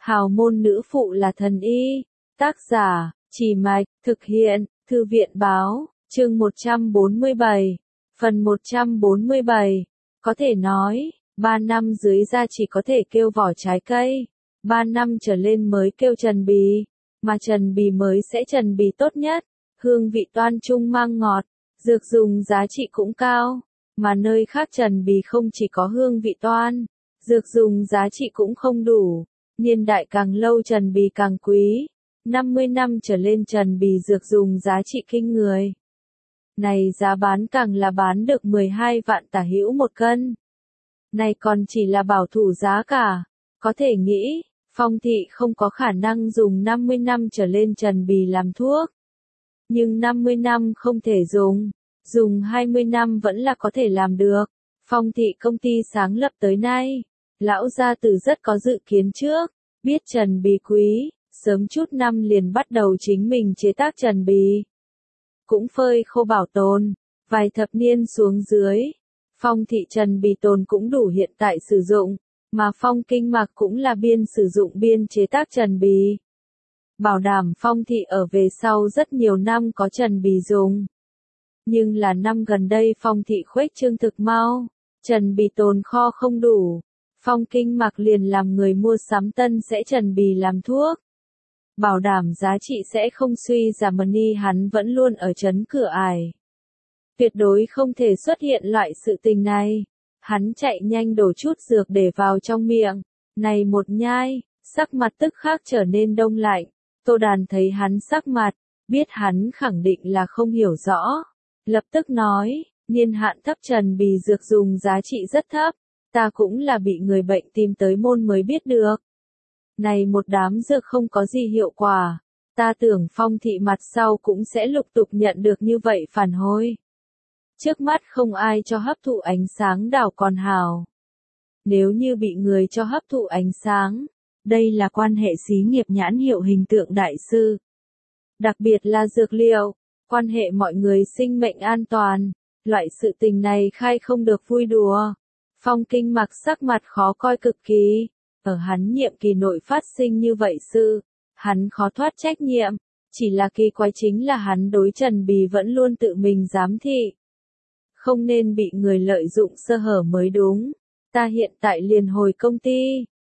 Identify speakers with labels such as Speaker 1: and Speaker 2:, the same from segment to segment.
Speaker 1: Hào môn nữ phụ là thần y. Tác giả, Chỉ Mạch, thực hiện, Thư viện Báo, chương 147, phần 147. Có thể nói, 3 năm dưới da chỉ có thể kêu vỏ trái cây, 3 năm trở lên mới kêu trần bì, mà trần bì mới sẽ trần bì tốt nhất, hương vị toan trung mang ngọt, dược dùng giá trị cũng cao, mà nơi khác trần bì không chỉ có hương vị toan, dược dùng giá trị cũng không đủ, niên đại càng lâu trần bì càng quý, 50 năm trở lên trần bì dược dùng giá trị kinh người. Này giá bán càng là bán được 12 vạn tả hữu một cân. Này còn chỉ là bảo thủ giá cả, có thể nghĩ, Phong thị không có khả năng dùng 50 năm trở lên trần bì làm thuốc. Nhưng 50 năm không thể dùng 20 năm vẫn là có thể làm được. Phong thị công ty sáng lập tới nay, lão gia tử rất có dự kiến trước, biết trần bì quý, sớm chút năm liền bắt đầu chính mình chế tác trần bì. Cũng phơi khô bảo tồn, vài thập niên xuống dưới, Phong thị trần bì tồn cũng đủ hiện tại sử dụng, mà Phong Kinh Mạc cũng là sử dụng biên chế tác trần bì. Bảo đảm Phong thị ở về sau rất nhiều năm có trần bì dùng. Nhưng là năm gần đây Phong thị khuếch trương thực mau, trần bì tồn kho không đủ, Phong Kinh Mạc liền làm người mua sắm tân sẽ trần bì làm thuốc. Bảo đảm giá trị sẽ không suy giảm money hắn vẫn luôn ở trấn cửa ải. Tuyệt đối không thể xuất hiện loại sự tình này. Hắn chạy nhanh đổ chút dược để vào trong miệng. Này một nhai, sắc mặt tức khắc trở nên đông lạnh. Tô Đàn thấy hắn sắc mặt, biết hắn khẳng định là không hiểu rõ. Lập tức nói, niên hạn thấp trần bì dược dùng giá trị rất thấp. Ta cũng là bị người bệnh tìm tới môn mới biết được. Này một đám dược không có gì hiệu quả. Ta tưởng Phong thị mặt sau cũng sẽ lục tục nhận được như vậy phản hồi. Trước mắt không ai cho hấp thụ ánh sáng đảo còn hào. Nếu như bị người cho hấp thụ ánh sáng, đây là quan hệ xí nghiệp nhãn hiệu hình tượng đại sư. Đặc biệt là dược liệu, quan hệ mọi người sinh mệnh an toàn, loại sự tình này khai không được vui đùa. Phong Kinh Mạc sắc mặt khó coi cực kỳ, ở hắn nhiệm kỳ nội phát sinh như vậy sự, hắn khó thoát trách nhiệm, chỉ là kỳ quái chính là hắn đối trần bì vẫn luôn tự mình giám thị. Không nên bị người lợi dụng sơ hở mới đúng. Ta hiện tại liền hồi công ty.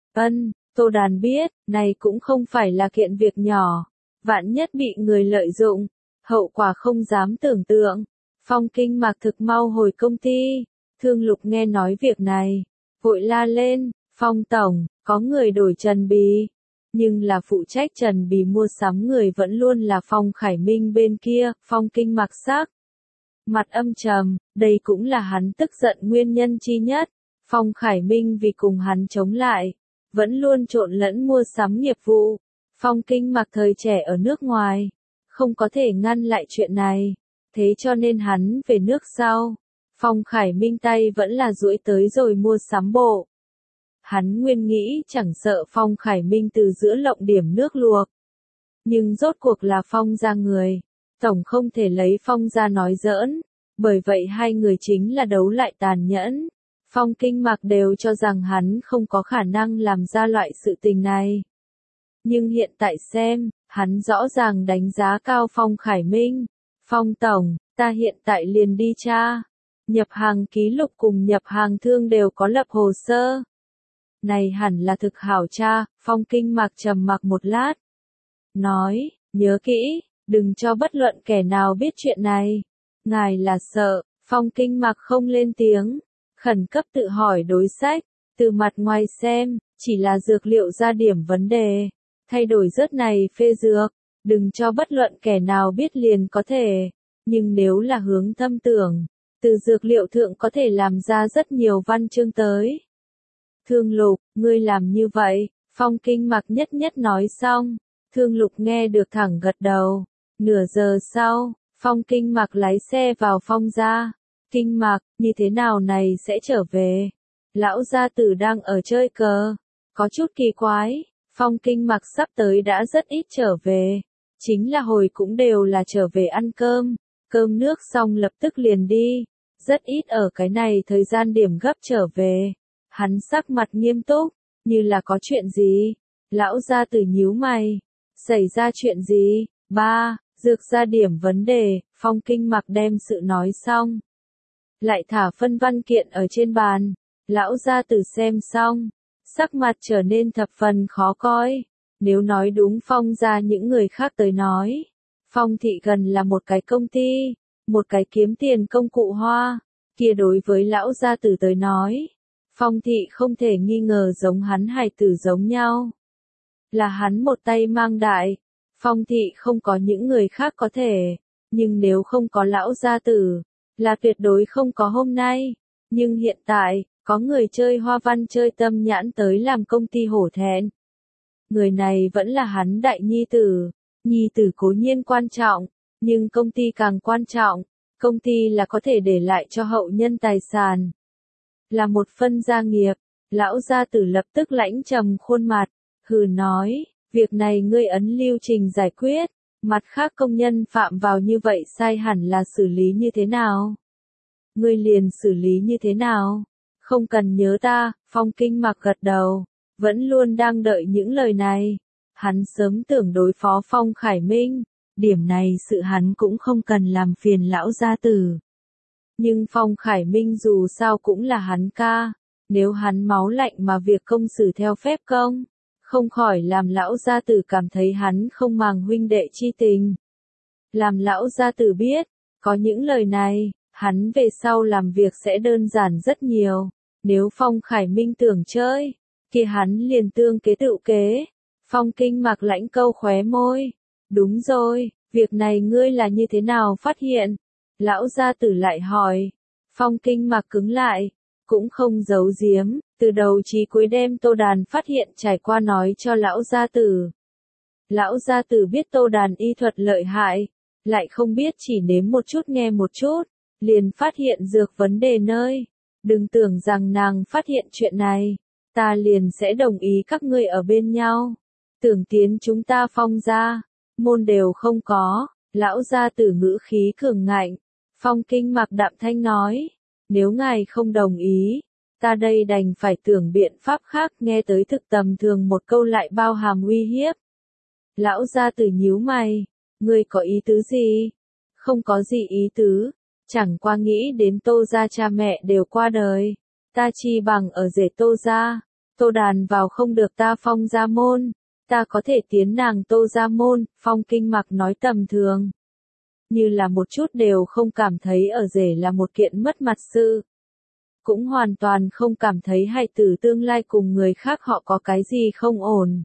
Speaker 1: Tô Đàn biết, này cũng không phải là kiện việc nhỏ. Vạn nhất bị người lợi dụng, hậu quả không dám tưởng tượng. Phong Kinh Mạc thực mau hồi công ty. Thương Lục nghe nói việc này, vội la lên, Phong tổng, có người đổi trần bì. Nhưng là phụ trách trần bì mua sắm người vẫn luôn là Phong Khải Minh bên kia. Phong Kinh Mạc sắc mặt âm trầm, đây cũng là hắn tức giận nguyên nhân chi nhất. Phong Khải Minh vì cùng hắn chống lại, vẫn luôn trộn lẫn mua sắm nghiệp vụ. Phong Kinh Mạc thời trẻ ở nước ngoài, không có thể ngăn lại chuyện này. Thế cho nên hắn về nước sau, Phong Khải Minh tay vẫn là duỗi tới rồi mua sắm bộ. Hắn nguyên nghĩ chẳng sợ Phong Khải Minh từ giữa lộng điểm nước luộc. Nhưng rốt cuộc là Phong gia người. Tổng không thể lấy Phong ra nói giỡn, bởi vậy hai người chính là đấu lại tàn nhẫn. Phong Kinh Mạc đều cho rằng hắn không có khả năng làm ra loại sự tình này. Nhưng hiện tại xem, hắn rõ ràng đánh giá cao Phong Khải Minh. Phong tổng, ta hiện tại liền đi tra. Nhập hàng ký lục cùng nhập hàng thương đều có lập hồ sơ. Này hẳn là thực hảo tra. Phong Kinh Mạc trầm mặc một lát. Nói, nhớ kỹ. Đừng cho bất luận kẻ nào biết chuyện này. Ngài là sợ, Phong Kinh Mạc không lên tiếng, khẩn cấp tự hỏi đối sách, từ mặt ngoài xem, chỉ là dược liệu ra điểm vấn đề, thay đổi rớt này phê dược, đừng cho bất luận kẻ nào biết liền có thể, nhưng nếu là hướng thâm tưởng, từ dược liệu thượng có thể làm ra rất nhiều văn chương tới. Thương Lục, ngươi làm như vậy, Phong Kinh Mạc nhất nhất nói xong, Thương Lục nghe được thẳng gật đầu. Nửa giờ sau, Phong Kinh Mạc lái xe vào Phong gia. Kinh Mạc, như thế nào này sẽ trở về? Lão gia tử đang ở chơi cờ. Có chút kỳ quái, Phong Kinh Mạc sắp tới đã rất ít trở về. Chính là hồi cũng đều là trở về ăn cơm. Cơm nước xong lập tức liền đi. Rất ít ở cái này thời gian điểm gấp trở về. Hắn sắc mặt nghiêm túc, như là có chuyện gì. Lão gia tử nhíu mày. Xảy ra chuyện gì? Ba, Dược ra điểm vấn đề, Phong Kinh Mặc đem sự nói xong. Lại thả phân văn kiện ở trên bàn. Lão gia tử xem xong. Sắc mặt trở nên thập phần khó coi. Nếu nói đúng Phong ra những người khác tới nói. Phong thị gần là một cái công ty. Một cái kiếm tiền công cụ hoa. Kia đối với lão gia tử tới nói. Phong thị không thể nghi ngờ giống hắn hài tử giống nhau. Là hắn một tay mang đại. Phong thị không có những người khác có thể. Nhưng nếu không có lão gia tử. Là tuyệt đối không có hôm nay. Nhưng hiện tại, có người chơi hoa văn chơi tâm nhãn tới làm công ty hổ thẹn. Người này vẫn là hắn đại nhi tử. Nhi tử cố nhiên quan trọng. Nhưng công ty càng quan trọng. Công ty là có thể để lại cho hậu nhân tài sản. Là một phân gia nghiệp. Lão gia tử lập tức lãnh trầm khuôn mặt. Hừ nói, việc này ngươi ấn lưu trình giải quyết. Mặt khác công nhân phạm vào như vậy sai hẳn là xử lý như thế nào? Ngươi liền xử lý như thế nào? Không cần nhớ ta, Phong Kinh Mặc gật đầu. Vẫn luôn đang đợi những lời này. Hắn sớm tưởng đối phó Phong Khải Minh. Điểm này sự hắn cũng không cần làm phiền lão gia tử. Nhưng Phong Khải Minh dù sao cũng là hắn ca. Nếu hắn máu lạnh mà việc công xử theo phép công. Không khỏi làm lão gia tử cảm thấy hắn không màng huynh đệ chi tình. Làm lão gia tử biết, có những lời này, hắn về sau làm việc sẽ đơn giản rất nhiều. Nếu Phong Khải Minh tưởng chơi, kia hắn liền tương kế tự kế. Phong Kinh Mặc lãnh câu khóe môi. Đúng rồi, việc này ngươi là như thế nào phát hiện? Lão gia tử lại hỏi. Phong Kinh Mặc cứng lại, cũng không giấu giếm, từ đầu chí cuối đem Tô Đàn phát hiện trải qua nói cho lão gia tử. Lão gia tử biết Tô Đàn y thuật lợi hại, lại không biết chỉ nếm một chút nghe một chút, liền phát hiện dược vấn đề nơi. Đừng tưởng rằng nàng phát hiện chuyện này, ta liền sẽ đồng ý các ngươi ở bên nhau. Tưởng tiến chúng ta Phong gia, môn đều không có. Lão gia tử ngữ khí cường ngạnh. Phong Kinh Mặc đạm thanh nói, nếu ngài không đồng ý, ta đây đành phải tưởng biện pháp khác. Nghe tới thực tầm thường một câu lại bao hàm uy hiếp. Lão gia tử nhíu mày, ngươi có ý tứ gì? Không có gì ý tứ, chẳng qua nghĩ đến Tô gia cha mẹ đều qua đời, ta chi bằng ở rể Tô gia. Tô Đàn vào không được ta Phong gia môn, ta có thể tiến nàng Tô gia môn. Phong Kinh Mặc nói tầm thường, như là một chút đều không cảm thấy ở rể là một kiện mất mặt sự. Cũng hoàn toàn không cảm thấy hài tử tương lai cùng người khác họ có cái gì không ổn.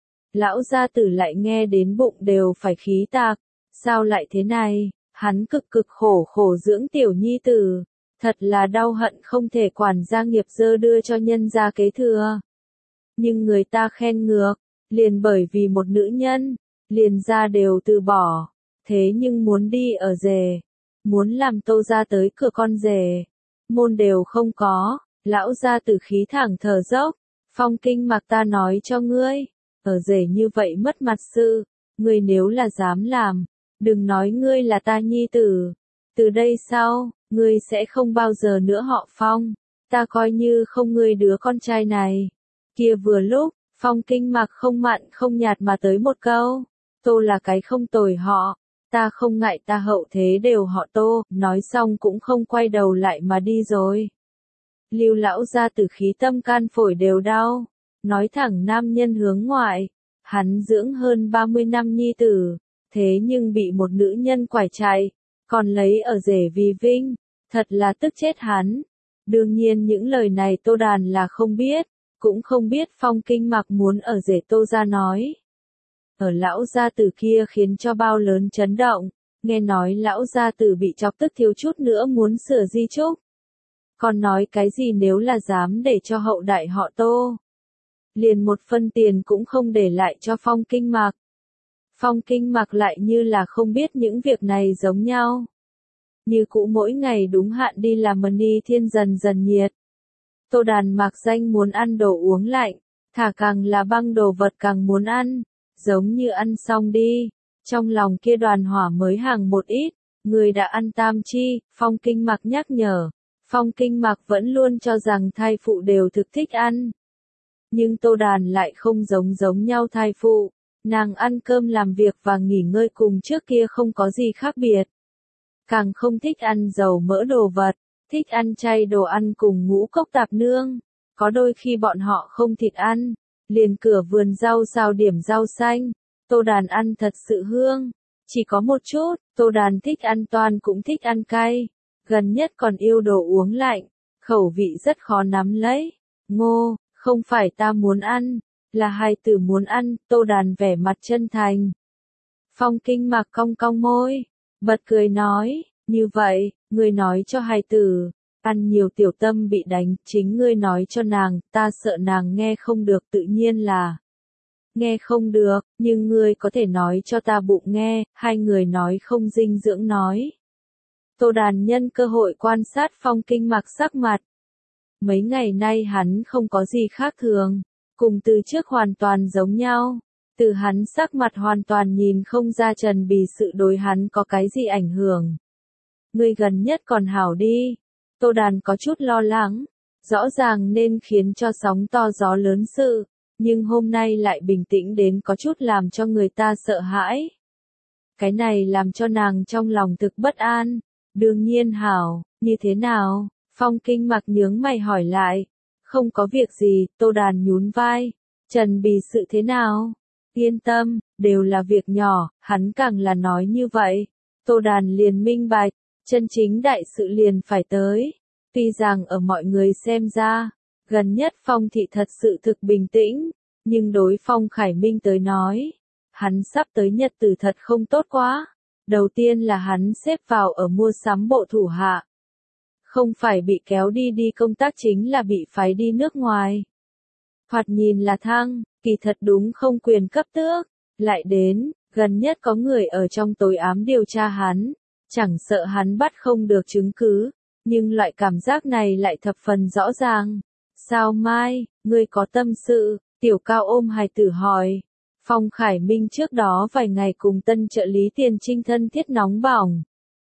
Speaker 1: Lão gia tử lại nghe đến bụng đều phải khí tạc. Sao lại thế này? Hắn cực cực khổ khổ dưỡng tiểu nhi tử. Thật là đau hận không thể quản gia nghiệp dơ đưa cho nhân gia kế thừa. Nhưng người ta khen ngược, liền bởi vì một nữ nhân, liền gia đều từ bỏ. Thế nhưng muốn đi ở rể, muốn làm Tô gia tới cửa con rể, môn đều không có. Lão gia tử khí thẳng thở dốc. Phong Kinh Mặc ta nói cho ngươi, ở rể như vậy mất mặt sự, ngươi nếu là dám làm, đừng nói ngươi là ta nhi tử. Từ đây sau, ngươi sẽ không bao giờ nữa họ Phong, ta coi như không ngươi đứa con trai này. Kia vừa lúc, Phong Kinh Mặc không mặn không nhạt mà tới một câu, Tô là cái không tồi họ, ta không ngại ta hậu thế đều họ Tô. Nói xong cũng không quay đầu lại mà đi rồi. Lưu lão gia tử khí tâm can phổi đều đau. Nói thẳng nam nhân hướng ngoại, hắn dưỡng hơn 30 năm nhi tử, thế nhưng bị một nữ nhân quải chạy, còn lấy ở rể vì vinh, thật là tức chết hắn. Đương nhiên những lời này Tô Đàn là không biết, cũng không biết Phong Kinh Mặc muốn ở rể Tô gia nói. Ở lão gia tử kia khiến cho bao lớn chấn động, nghe nói lão gia tử bị chọc tức thiếu chút nữa muốn sửa di chúc. Còn nói cái gì nếu là dám để cho hậu đại họ Tô, liền một phân tiền cũng không để lại cho Phong Kinh Mặc. Phong Kinh Mặc lại như là không biết những việc này giống nhau. Như cũ mỗi ngày đúng hạn đi làm money thiên dần dần nhiệt. Tô Đàn mặc danh muốn ăn đồ uống lạnh, thả càng là băng đồ vật càng muốn ăn, giống như ăn xong đi. Trong lòng kia đoàn hỏa mới hàng một ít, người đã ăn tam chi. Phong Kinh Mặc nhắc nhở. Phong Kinh Mặc vẫn luôn cho rằng thai phụ đều thực thích ăn. Nhưng Tô Đàn lại không giống nhau thai phụ. Nàng ăn cơm làm việc và nghỉ ngơi cùng trước kia không có gì khác biệt. Càng không thích ăn dầu mỡ đồ vật, thích ăn chay đồ ăn cùng ngũ cốc tạp nương. Có đôi khi bọn họ không thịt ăn, liền cửa vườn rau xào điểm rau xanh. Tô Đàn ăn thật sự hương. Chỉ có một chút, Tô Đàn thích ăn toan cũng thích ăn cay. Gần nhất còn yêu đồ uống lạnh, khẩu vị rất khó nắm lấy. Ngô, không phải ta muốn ăn, là hài tử muốn ăn. Tô Đàn vẻ mặt chân thành. Phong Kinh Mạc cong cong môi, bật cười nói, như vậy, ngươi nói cho hài tử, ăn nhiều tiểu tâm bị đánh, chính ngươi nói cho nàng, ta sợ nàng nghe không được. Tự nhiên là nghe không được, nhưng ngươi có thể nói cho ta bụng nghe. Hai người nói không dinh dưỡng nói. Tô Đàn nhân cơ hội quan sát Phong Kinh Mạc sắc mặt. Mấy ngày nay hắn không có gì khác thường, cùng từ trước hoàn toàn giống nhau. Từ hắn sắc mặt hoàn toàn nhìn không ra Trần Bì sự đối hắn có cái gì ảnh hưởng. Ngươi gần nhất còn hảo đi. Tô Đàn có chút lo lắng, rõ ràng nên khiến cho sóng to gió lớn sự, nhưng hôm nay lại bình tĩnh đến có chút làm cho người ta sợ hãi. Cái này làm cho nàng trong lòng thực bất an. Đương nhiên hảo, như thế nào? Phong Kinh Mạc nhướng mày hỏi lại. Không có việc gì. Tô Đàn nhún vai. Trần Bì sự thế nào? Yên tâm, đều là việc nhỏ. Hắn càng là nói như vậy, Tô Đàn liền minh bạch, chân chính đại sự liền phải tới. Tuy rằng ở mọi người xem ra, gần nhất Phong thị thật sự thực bình tĩnh, nhưng đối Phong Khải Minh tới nói, hắn sắp tới nhật tử thật không tốt quá. Đầu tiên là hắn xếp vào ở mua sắm bộ thủ hạ. Không phải bị kéo đi công tác chính là bị phái đi nước ngoài. Thoạt nhìn là thăng, kỳ thật đúng không quyền cấp tước. Lại đến, gần nhất có người ở trong tối ám điều tra hắn. Chẳng sợ hắn bắt không được chứng cứ, nhưng loại cảm giác này lại thập phần rõ ràng. Sao Mai, ngươi có tâm sự? Tiểu Cao ôm hài tử hỏi. Phong Khải Minh trước đó vài ngày cùng tân trợ lý Tiền Trinh thân thiết nóng bỏng.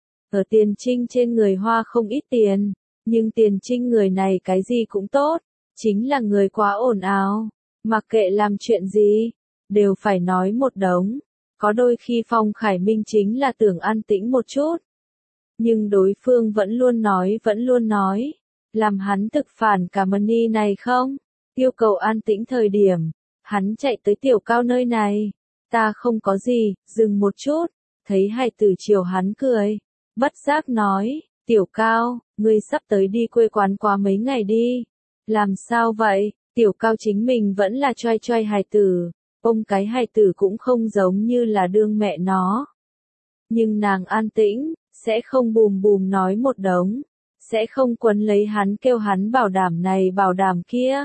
Speaker 1: Ở Tiền Trinh trên người hoa không ít tiền, nhưng Tiền Trinh người này cái gì cũng tốt, chính là người quá ồn ào, mặc kệ làm chuyện gì, đều phải nói một đống. Có đôi khi Phong Khải Minh chính là tưởng an tĩnh một chút, nhưng đối phương vẫn luôn nói, làm hắn thực phản cả money này không, yêu cầu an tĩnh thời điểm. Hắn chạy tới Tiểu Cao nơi này. Ta không có gì, dừng một chút. Thấy hài tử chiều hắn cười. Bất giác nói, Tiểu Cao, ngươi sắp tới đi quê quán quá mấy ngày đi. Làm sao vậy? Tiểu Cao chính mình vẫn là choai hài tử. Ông cái hài tử cũng không giống như là đương mẹ nó. Nhưng nàng an tĩnh, sẽ không bùm nói một đống. Sẽ không quấn lấy hắn kêu hắn bảo đảm này bảo đảm kia.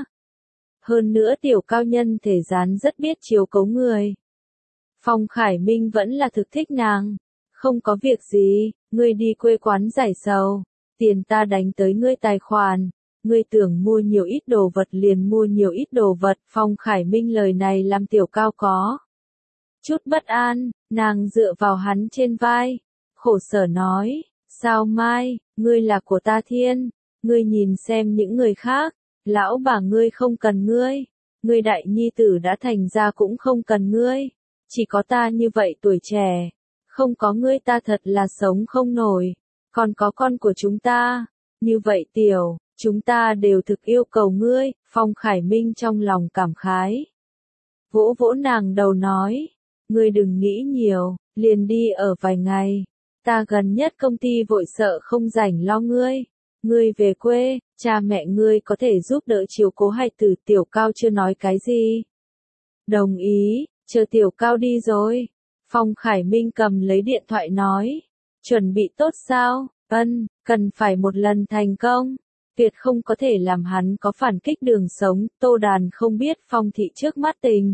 Speaker 1: Hơn nữa Tiểu Cao nhân thể dán rất biết chiếu cố người. Phong Khải Minh vẫn là thực thích nàng. Không có việc gì, ngươi đi quê quán giải sầu. Tiền ta đánh tới ngươi tài khoản. Ngươi tưởng mua nhiều ít đồ vật liền mua nhiều ít đồ vật. Phong Khải Minh lời này làm Tiểu Cao có chút bất an, nàng dựa vào hắn trên vai. Khổ sở nói, sao Mai, ngươi là của ta thiên. Ngươi nhìn xem những người khác. Lão bà ngươi không cần ngươi đại nhi tử đã thành ra cũng không cần ngươi, chỉ có ta như vậy tuổi trẻ, không có ngươi ta thật là sống không nổi, còn có con của chúng ta, như vậy tiểu, chúng ta đều thực yêu cầu ngươi. Phong Khải Minh trong lòng cảm khái, vỗ vỗ nàng đầu nói, ngươi đừng nghĩ nhiều, liền đi ở vài ngày, ta gần nhất công ty vội sợ không rảnh lo ngươi. Ngươi về quê, cha mẹ ngươi có thể giúp đỡ chiếu cố hài tử. Tiểu Cao chưa nói cái gì. Đồng ý, chờ Tiểu Cao đi rồi. Phong Khải Minh cầm lấy điện thoại nói. Chuẩn bị tốt sao? Cần phải một lần thành công. Tuyệt không có thể làm hắn có phản kích đường sống. Tô Đàn không biết Phong thị trước mắt tình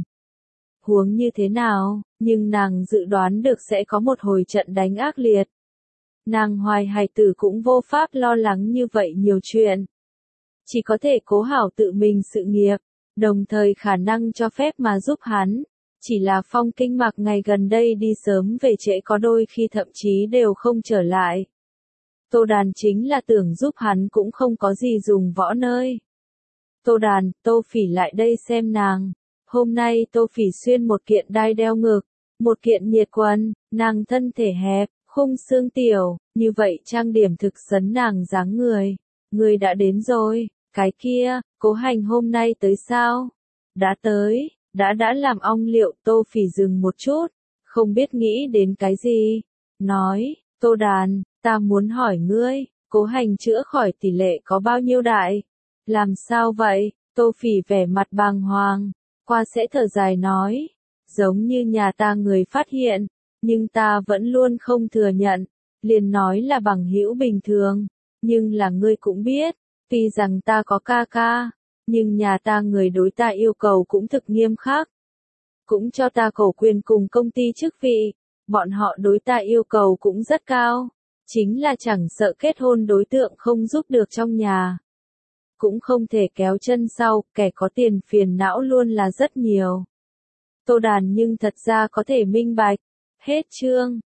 Speaker 1: huống như thế nào, nhưng nàng dự đoán được sẽ có một hồi trận đánh ác liệt. Nàng hoài hài tử cũng vô pháp lo lắng như vậy nhiều chuyện. Chỉ có thể cố hảo tự mình sự nghiệp, đồng thời khả năng cho phép mà giúp hắn. Chỉ là Phong Kinh Mạc ngày gần đây đi sớm về trễ có đôi khi thậm chí đều không trở lại. Tô Đàn chính là tưởng giúp hắn cũng không có gì dùng võ nơi. Tô Đàn, Tô Phỉ lại đây xem nàng. Hôm nay Tô Phỉ xuyên một kiện đai đeo ngực, một kiện nhiệt quần, nàng thân thể hẹp, khung xương tiểu, như vậy trang điểm thực sấn nàng dáng người. Người đã đến rồi, cái kia, Cố Hành hôm nay tới sao? Đã tới, đã làm ong liệu. Tô Phỉ dừng một chút, không biết nghĩ đến cái gì. Nói, Tô Đàn, ta muốn hỏi ngươi, Cố Hành chữa khỏi tỷ lệ có bao nhiêu đại? Làm sao vậy? Tô Phỉ vẻ mặt bàng hoàng, qua sẽ thở dài nói, giống như nhà ta người phát hiện, nhưng ta vẫn luôn không thừa nhận, liền nói là bằng hữu bình thường, nhưng là ngươi cũng biết, tuy rằng ta có ca ca, nhưng nhà ta người đối ta yêu cầu cũng thực nghiêm khắc, cũng cho ta cổ quyền cùng công ty chức vị, bọn họ đối ta yêu cầu cũng rất cao, chính là chẳng sợ kết hôn đối tượng không giúp được trong nhà. Cũng không thể kéo chân sau, kẻ có tiền phiền não luôn là rất nhiều. Tô Đàn nhưng thật ra có thể minh bạch. Hết chương.